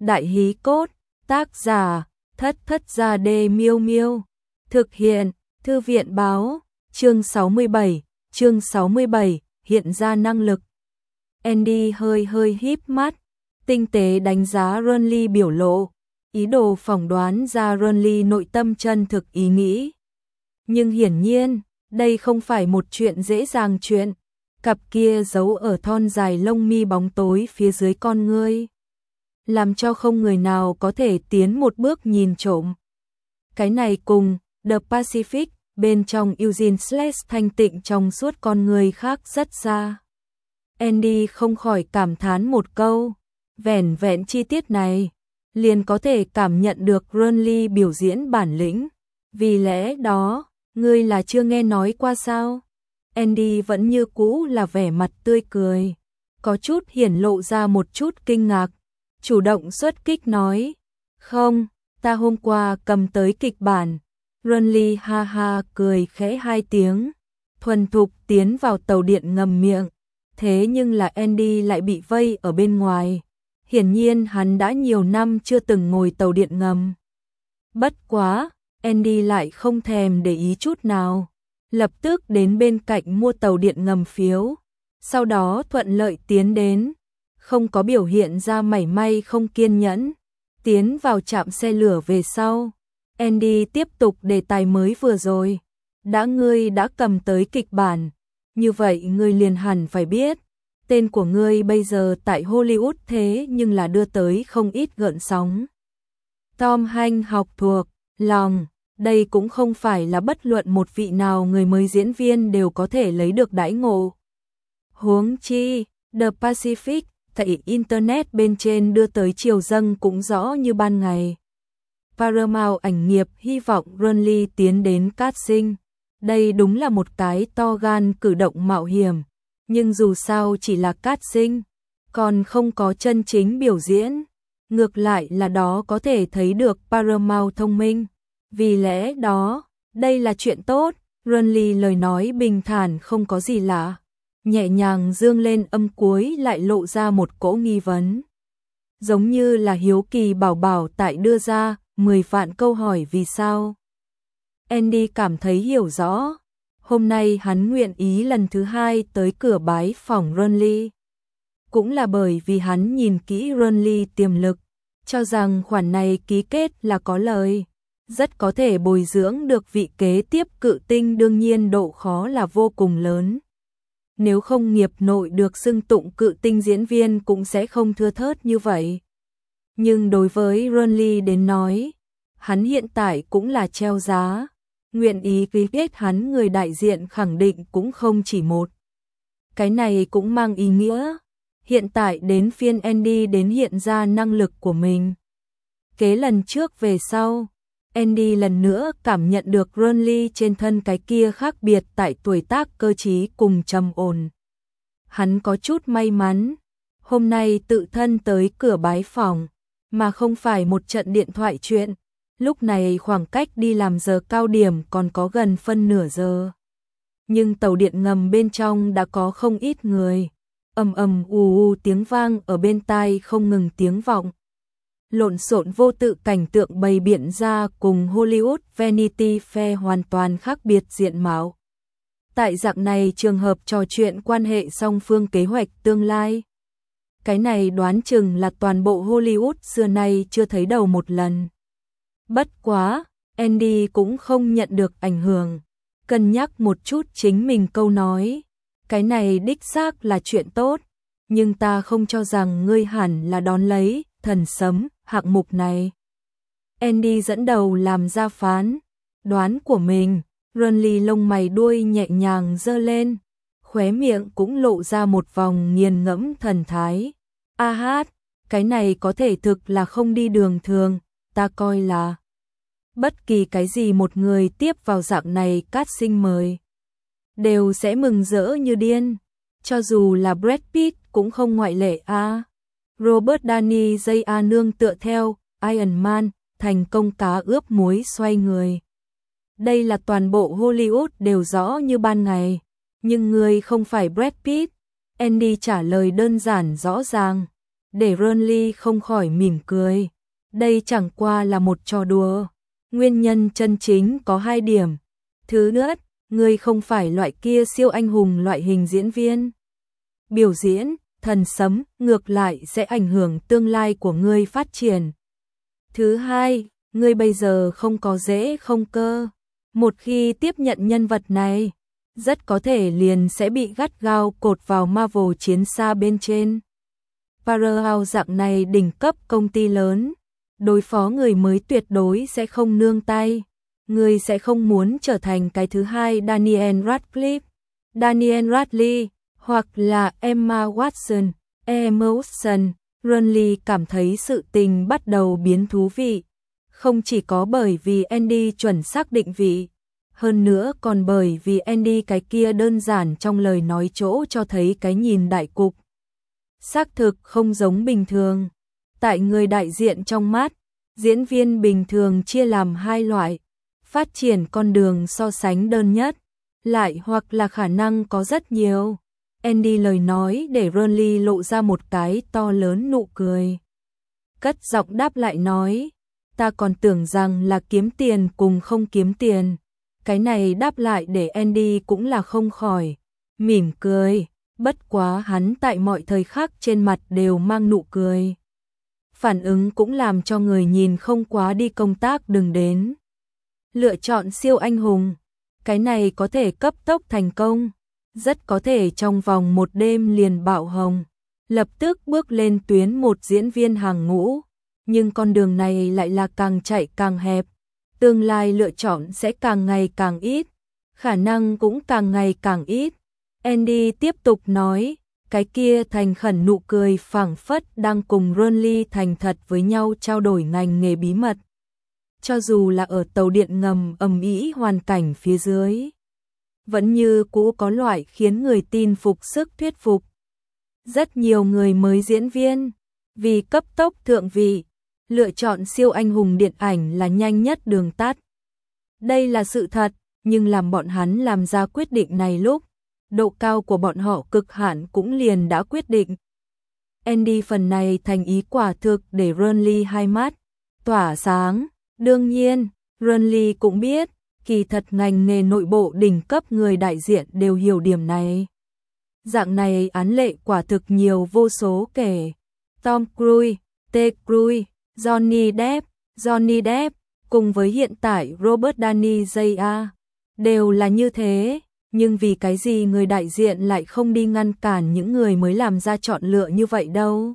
Đại hí cốt, tác giả, Thất Thất Gia Đê Miêu Miêu. Thực hiện, Thư viện báo, chương 67, hiện ra năng lực. Andy hơi híp mắt, tinh tế đánh giá Renly biểu lộ, ý đồ phỏng đoán ra Renly nội tâm chân thực ý nghĩ. Nhưng hiển nhiên, đây không phải một chuyện dễ dàng chuyện. Cặp kia giấu ở thon dài lông mi bóng tối phía dưới con ngươi, làm cho không người nào có thể tiến một bước nhìn trộm. Cái này cùng The Pacific, bên trong Eugene Slash thanh tịnh trong suốt con người khác rất xa. Andy không khỏi cảm thán một câu, vẻn vẹn chi tiết này, liền có thể cảm nhận được Renly biểu diễn bản lĩnh. Vì lẽ đó, ngươi là chưa nghe nói qua sao? Andy vẫn như cũ là vẻ mặt tươi cười, có chút hiển lộ ra một chút kinh ngạc, chủ động xuất kích nói, không, ta hôm qua cầm tới kịch bản. Renly ha ha cười khẽ hai tiếng, thuần thục tiến vào tàu điện ngầm miệng, thế nhưng là Andy lại bị vây ở bên ngoài. Hiển nhiên hắn đã nhiều năm chưa từng ngồi tàu điện ngầm. Bất quá, Andy lại không thèm để ý chút nào, lập tức đến bên cạnh mua tàu điện ngầm phiếu, sau đó thuận lợi tiến đến, không có biểu hiện ra mảy may không kiên nhẫn. Tiến vào trạm xe lửa về sau, Andy tiếp tục đề tài mới vừa rồi. Ngươi đã cầm tới kịch bản, như vậy ngươi liền hẳn phải biết, tên của ngươi bây giờ tại Hollywood thế nhưng là đưa tới không ít gợn sóng. Tom Hanks học thuộc lòng, đây cũng không phải là bất luận một vị nào người mới diễn viên đều có thể lấy được đãi ngộ. Huống chi, The Pacific, tại Internet bên trên đưa tới triều dâng cũng rõ như ban ngày. Paramount ảnh nghiệp hy vọng Renly tiến đến casting. Đây đúng là một cái to gan cử động mạo hiểm, nhưng dù sao chỉ là casting, còn không có chân chính biểu diễn. Ngược lại là đó có thể thấy được Paramount thông minh. Vì lẽ đó, đây là chuyện tốt. Renly lời nói bình thản không có gì lạ, nhẹ nhàng dương lên âm cuối lại lộ ra một cỗ nghi vấn. Giống như là hiếu kỳ bảo bảo tại đưa ra 10 vạn câu hỏi vì sao. Andy cảm thấy hiểu rõ, hôm nay hắn nguyện ý lần thứ hai tới cửa bái phỏng Renly. Cũng là bởi vì hắn nhìn kỹ Renly tiềm lực, cho rằng khoản này ký kết là có lời, rất có thể bồi dưỡng được vị kế tiếp cự tinh, đương nhiên độ khó là vô cùng lớn. Nếu không nghiệp nội được xưng tụng cự tinh diễn viên cũng sẽ không thưa thớt như vậy. Nhưng đối với Renly đến nói, hắn hiện tại cũng là treo giá, nguyện ý ký kết hắn người đại diện khẳng định cũng không chỉ một. Cái này cũng mang ý nghĩa, hiện tại đến phiên Andy đến hiện ra năng lực của mình. Kế lần trước về sau, Andy lần nữa cảm nhận được Renly trên thân cái kia khác biệt tại tuổi tác, cơ trí cùng trầm ổn. Hắn có chút may mắn, hôm nay tự thân tới cửa bái phỏng, mà không phải một trận điện thoại chuyện. Lúc này khoảng cách đi làm giờ cao điểm còn có gần phân nửa giờ. Nhưng tàu điện ngầm bên trong đã có không ít người. Ầm ầm ù tiếng vang ở bên tai không ngừng tiếng vọng. Lộn xộn vô tự cảnh tượng bày biện ra cùng Hollywood Vanity Fair hoàn toàn khác biệt diện mạo. Tại dạng này trường hợp trò chuyện quan hệ song phương kế hoạch tương lai. Cái này đoán chừng là toàn bộ Hollywood xưa nay chưa thấy đầu một lần. Bất quá, Andy cũng không nhận được ảnh hưởng, cân nhắc một chút chính mình câu nói. Cái này đích xác là chuyện tốt, nhưng ta không cho rằng ngươi hẳn là đón lấy thần sấm hạng mục này. Andy dẫn đầu làm ra phán đoán của mình. Renly lông mày đuôi nhẹ nhàng giơ lên, khóe miệng cũng lộ ra một vòng nghiền ngẫm thần thái. A hát, cái này có thể thực là không đi đường thường, ta coi là bất kỳ cái gì một người tiếp vào dạng này casting mời đều sẽ mừng rỡ như điên, cho dù là Brad Pitt cũng không ngoại lệ a. Robert Downey Jr. nương tựa theo Iron Man thành công cá ướp muối xoay người. Đây là toàn bộ Hollywood đều rõ như ban ngày, nhưng người không phải Brad Pitt. Andy trả lời đơn giản rõ ràng, để Renly không khỏi mỉm cười. Đây chẳng qua là một trò đùa. Nguyên nhân chân chính có 2 điểm. Thứ nhất, ngươi không phải loại kia siêu anh hùng loại hình diễn viên. Biểu diễn, thần sấm, ngược lại sẽ ảnh hưởng tương lai của ngươi phát triển. Thứ hai, ngươi bây giờ không có dễ không cơ. Một khi tiếp nhận nhân vật này, rất có thể liền sẽ bị gắt gao cột vào Marvel chiến xa bên trên. Powerhouse dạng này đỉnh cấp công ty lớn, đối phó người mới tuyệt đối sẽ không nương tay. Người sẽ không muốn trở thành cái thứ hai Daniel Radcliffe, Daniel Radcliffe, hoặc là Emma Watson, Emma Watson. Renly cảm thấy sự tình bắt đầu biến thú vị. Không chỉ có bởi vì Andy chuẩn xác định vị, hơn nữa còn bởi vì Andy cái kia đơn giản trong lời nói chỗ cho thấy cái nhìn đại cục. Xác thực không giống bình thường. Tại người đại diện trong mắt, diễn viên bình thường chia làm 2 loại. Phát triển con đường so sánh đơn nhất, lại hoặc là khả năng có rất nhiều. Andy lời nói để Renly lộ ra một cái to lớn nụ cười. Cất giọng đáp lại nói, ta còn tưởng rằng là kiếm tiền cùng không kiếm tiền. Cái này đáp lại để Andy cũng là không khỏi mỉm cười, bất quá hắn tại mọi thời khắc trên mặt đều mang nụ cười. Phản ứng cũng làm cho người nhìn không quá đi công tác đừng đến. Lựa chọn siêu anh hùng, cái này có thể cấp tốc thành công, rất có thể trong vòng một đêm liền bạo hồng, lập tức bước lên tuyến một diễn viên hàng ngũ, nhưng con đường này lại là càng chạy càng hẹp, tương lai lựa chọn sẽ càng ngày càng ít, khả năng cũng càng ngày càng ít. Andy tiếp tục nói, cái kia thành khẩn nụ cười phảng phất đang cùng Renly thành thật với nhau trao đổi ngành nghề bí mật. Cho dù là ở tàu điện ngầm ầm ĩ hoàn cảnh phía dưới, vẫn như cũ có loại khiến người tin phục sức thuyết phục. Rất nhiều người mới diễn viên, vì cấp tốc thượng vị, lựa chọn siêu anh hùng điện ảnh là nhanh nhất đường tắt. Đây là sự thật, nhưng làm bọn hắn làm ra quyết định này lúc, độ cao của bọn họ cực hạn cũng liền đã quyết định. Andy phần này thành ý quả thực để Renly hai mắt tỏa sáng. Đương nhiên, Renly cũng biết, kỳ thật ngành nghề nội bộ đỉnh cấp người đại diện đều hiểu điểm này. Dạng này án lệ quả thực nhiều vô số kể. Tom Cruise, Ted Cruz, Johnny Depp, cùng với hiện tại Robert Downey Jr. đều là như thế, nhưng vì cái gì người đại diện lại không đi ngăn cản những người mới làm ra chọn lựa như vậy đâu?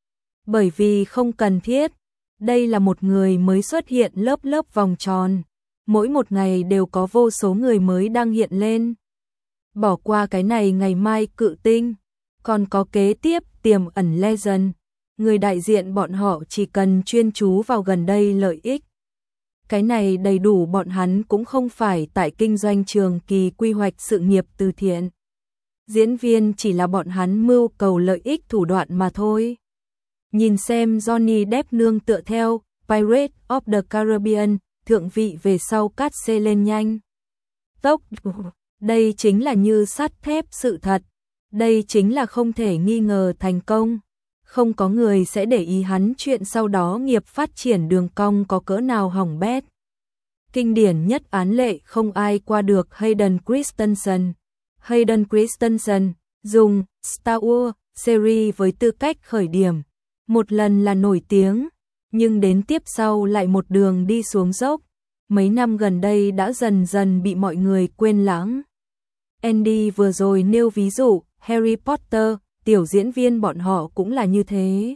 Bởi vì không cần thiết. Đây là một người mới xuất hiện lớp lớp vòng tròn, mỗi một ngày đều có vô số người mới đang hiện lên. Bỏ qua cái này ngày mai cự tinh, còn có kế tiếp tiềm ẩn legend, người đại diện bọn họ chỉ cần chuyên chú vào gần đây lợi ích. Cái này đầy đủ bọn hắn cũng không phải tại kinh doanh trường kỳ quy hoạch sự nghiệp từ thiện. Diễn viên chỉ là bọn hắn mưu cầu lợi ích thủ đoạn mà thôi. Nhìn xem Johnny Depp nương tựa theo Pirates of the Caribbean, thượng vị về sau cát xê lên nhanh. Tốc, đây chính là như sắt thép sự thật, đây chính là không thể nghi ngờ thành công. Không có người sẽ để ý hắn chuyện sau đó nghiệp phát triển đường cong có cỡ nào hỏng bét. Kinh điển nhất án lệ không ai qua được Hayden Christensen. Hayden Christensen dùng Star Wars series với tư cách khởi điểm. Một lần là nổi tiếng, nhưng đến tiếp sau lại một đường đi xuống dốc. Mấy năm gần đây đã dần dần bị mọi người quên lãng. Andy vừa rồi nêu ví dụ, Harry Potter, tiểu diễn viên bọn họ cũng là như thế.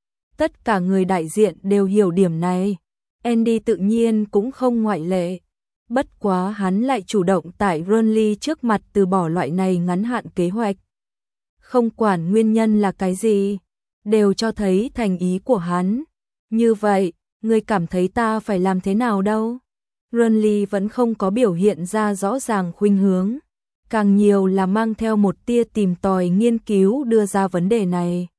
Tất cả người đại diện đều hiểu điểm này. Andy tự nhiên cũng không ngoại lệ. Bất quá hắn lại chủ động tại Renly trước mặt từ bỏ loại này ngắn hạn kế hoạch. Không quản nguyên nhân là cái gì, đều cho thấy thành ý của hắn. Như vậy, ngươi cảm thấy ta phải làm thế nào đâu? Renly vẫn không có biểu hiện ra rõ ràng khuynh hướng, càng nhiều là mang theo một tia tìm tòi nghiên cứu đưa ra vấn đề này.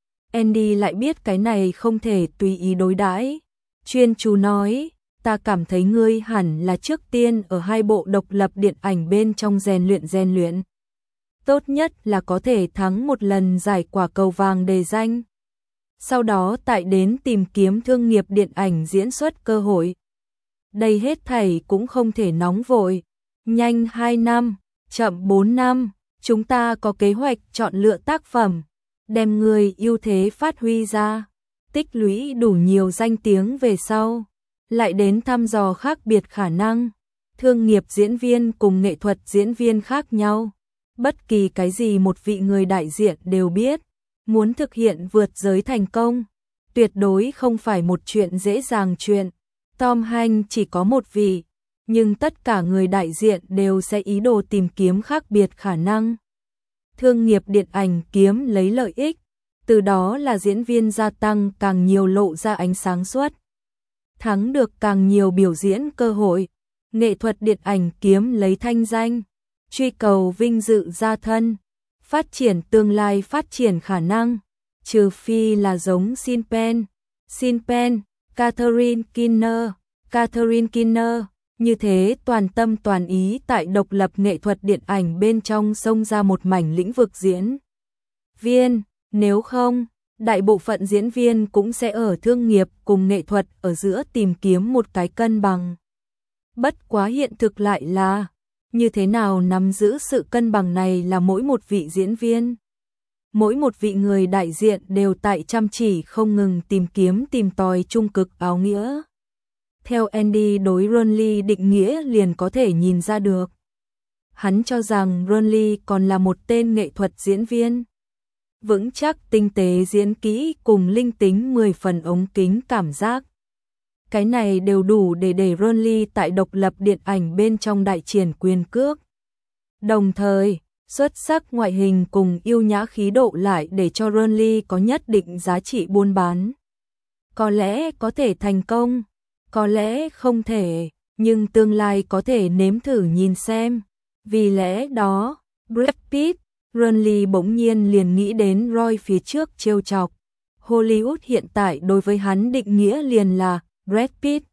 Andy lại biết cái này không thể tùy ý đối đãi, chuyên chú nói, ta cảm thấy ngươi hẳn là trước tiên ở 2 bộ độc lập điện ảnh bên trong rèn luyện. Tốt nhất là có thể thắng một lần giải quả cầu vàng đề danh. sau đó tại đến tìm kiếm thương nghiệp điện ảnh diễn xuất cơ hội. Đây hết thảy cũng không thể nóng vội, nhanh 2 năm, chậm 4 năm, chúng ta có kế hoạch chọn lựa tác phẩm, đem người ưu thế phát huy ra, tích lũy đủ nhiều danh tiếng về sau, lại đến thăm dò khác biệt khả năng. Thương nghiệp diễn viên cùng nghệ thuật diễn viên khác nhau. Bất kỳ cái gì một vị người đại diện đều biết, muốn thực hiện vượt giới thành công, tuyệt đối không phải một chuyện dễ dàng chuyện. Tom Hanks chỉ có một vị, nhưng tất cả người đại diện đều sẽ ý đồ tìm kiếm khác biệt khả năng. Thương nghiệp điện ảnh kiếm lấy lợi ích, từ đó là diễn viên gia tăng càng nhiều lộ ra ánh sáng suốt, thắng được càng nhiều biểu diễn cơ hội. Nghệ thuật điện ảnh kiếm lấy thanh danh, truy cầu vinh dự gia thân, phát triển tương lai phát triển khả năng, trừ phi là giống Sean Penn, Catherine Keener, như thế toàn tâm toàn ý tại độc lập nghệ thuật điện ảnh bên trong xông ra một mảnh lĩnh vực diễn viên, nếu không, đại bộ phận diễn viên cũng sẽ ở thương nghiệp cùng nghệ thuật ở giữa tìm kiếm một cái cân bằng. Bất quá hiện thực lại là, như thế nào nắm giữ sự cân bằng này là mỗi một vị diễn viên. Mỗi một vị người đại diện đều tại chăm chỉ không ngừng tìm tòi trung cực áo nghĩa. Theo Andy đối Ron Lee định nghĩa liền có thể nhìn ra được. Hắn cho rằng Ron Lee còn là một tên nghệ thuật diễn viên. Vững chắc tinh tế diễn kỹ cùng linh tính 10 phần ống kính cảm giác. Cái này đều đủ để Ron Lee tại độc lập điện ảnh bên trong đại triển quyền cước. Đồng thời, xuất sắc ngoại hình cùng yêu nhã khí độ lại để cho Ron Lee có nhất định giá trị buôn bán. Có lẽ có thể thành công, có lẽ không thể, nhưng tương lai có thể nếm thử nhìn xem. Vì lẽ đó, Brad Pitt, Ron Lee bỗng nhiên liền nghĩ đến Roy phía trước trêu chọc. Hollywood hiện tại đối với hắn định nghĩa liền là Brad Pitt.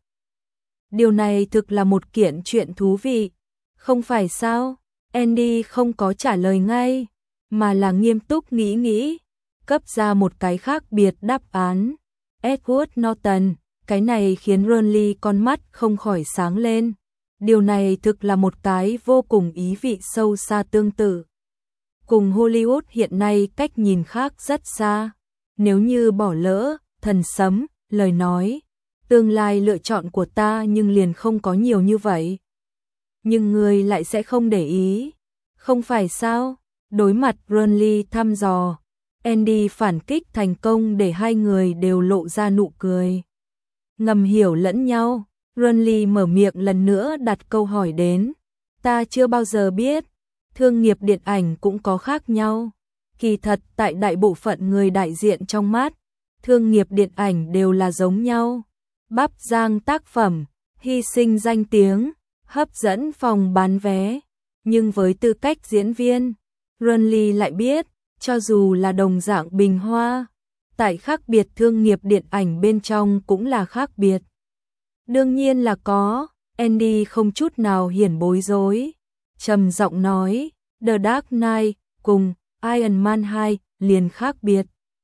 Điều này thực là một kiện chuyện thú vị, không phải sao? Andy không có trả lời ngay, mà là nghiêm túc nghĩ, cấp ra một cái khác biệt đáp án. Edward Norton, cái này khiến Ron Lee con mắt không khỏi sáng lên. Điều này thực là một cái vô cùng ý vị sâu xa tương tự. Cùng Hollywood hiện nay cách nhìn khác rất xa. Nếu như bỏ lỡ, thần sấm, lời nói, tương lai lựa chọn của ta nhưng liền không có nhiều như vậy. Nhưng người lại sẽ không để ý, không phải sao? Đối mặt Ron Lee thăm dò, Andy phản kích thành công để hai người đều lộ ra nụ cười. Ngầm hiểu lẫn nhau, Ron Lee mở miệng lần nữa đặt câu hỏi đến. Ta chưa bao giờ biết, thương nghiệp điện ảnh cũng có khác nhau. Kỳ thật tại đại bộ phận người đại diện trong mắt, thương nghiệp điện ảnh đều là giống nhau. Bắp rang tác phẩm, hy sinh danh tiếng, hấp dẫn phòng bán vé. Nhưng với tư cách diễn viên, Ron Lee lại biết, cho dù là đồng dạng bình hoa, tại khác biệt thương nghiệp điện ảnh bên trong cũng là khác biệt. Đương nhiên là có, Andy không chút nào hiển bối rối, trầm giọng nói, The Dark Knight cùng Iron Man 2 liền khác biệt.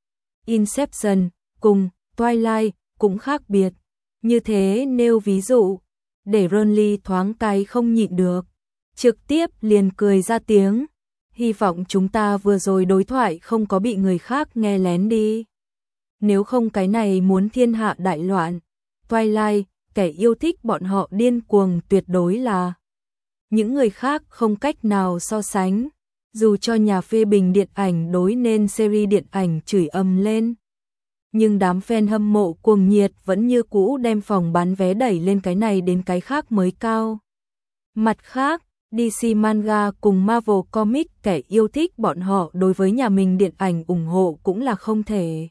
Inception cùng Twilight cũng khác biệt. Như thế nêu ví dụ, để Ron Lee thoáng cái không nhịn được, trực tiếp liền cười ra tiếng. Hy vọng chúng ta vừa rồi đối thoại không có bị người khác nghe lén đi. Nếu không cái này muốn thiên hạ đại loạn. Twilight, kẻ yêu thích bọn họ điên cuồng tuyệt đối là những người khác không cách nào so sánh. Dù cho nhà phê bình điện ảnh đối nên series điện ảnh chửi ầm lên, nhưng đám fan hâm mộ cuồng nhiệt vẫn như cũ đem phòng bán vé đẩy lên cái này đến cái khác mới cao. Mặt khác, DC Manga cùng Marvel Comics kẻ yêu thích bọn họ đối với nhà mình điện ảnh ủng hộ cũng là không thể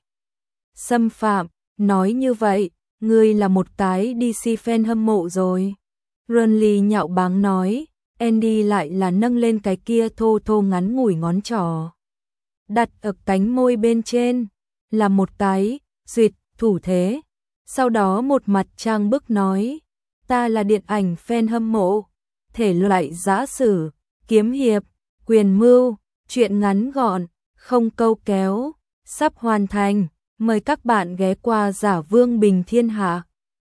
xâm phạm. Nói như vậy, ngươi là một cái DC fan hâm mộ rồi. Ron Lee nhạo báng nói, Andy lại là nâng lên cái kia thô thô ngắn ngủi ngón trỏ, đặt ở cánh môi bên trên, là một cái duyệt thủ thế. Sau đó một mặt trang bức nói, ta là điện ảnh fan hâm mộ, thể loại giã sử, kiếm hiệp, quyền mưu, truyện ngắn gọn, không câu kéo, sắp hoàn thành, Mời các bạn ghé qua Giả Vương Bình Thiên Hạ.